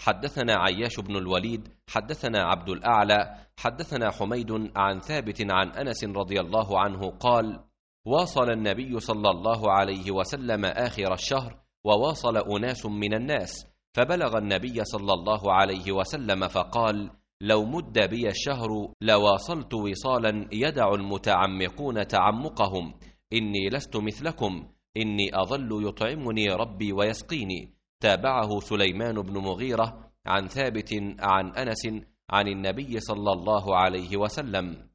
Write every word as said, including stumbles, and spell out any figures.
حدثنا عياش بن الوليد حدثنا عبد الأعلى حدثنا حميد عن ثابت عن أنس رضي الله عنه قال: واصل النبي صلى الله عليه وسلم آخر الشهر، وواصل أناس من الناس، فبلغ النبي صلى الله عليه وسلم فقال: لو مد بي الشهر لواصلت وصالا يدع المتعمقون تعمقهم، إني لست مثلكم، إني أظل يطعمني ربي ويسقيني. تابعه سليمان بن مغيرة عن ثابت عن أنس عن النبي صلى الله عليه وسلم.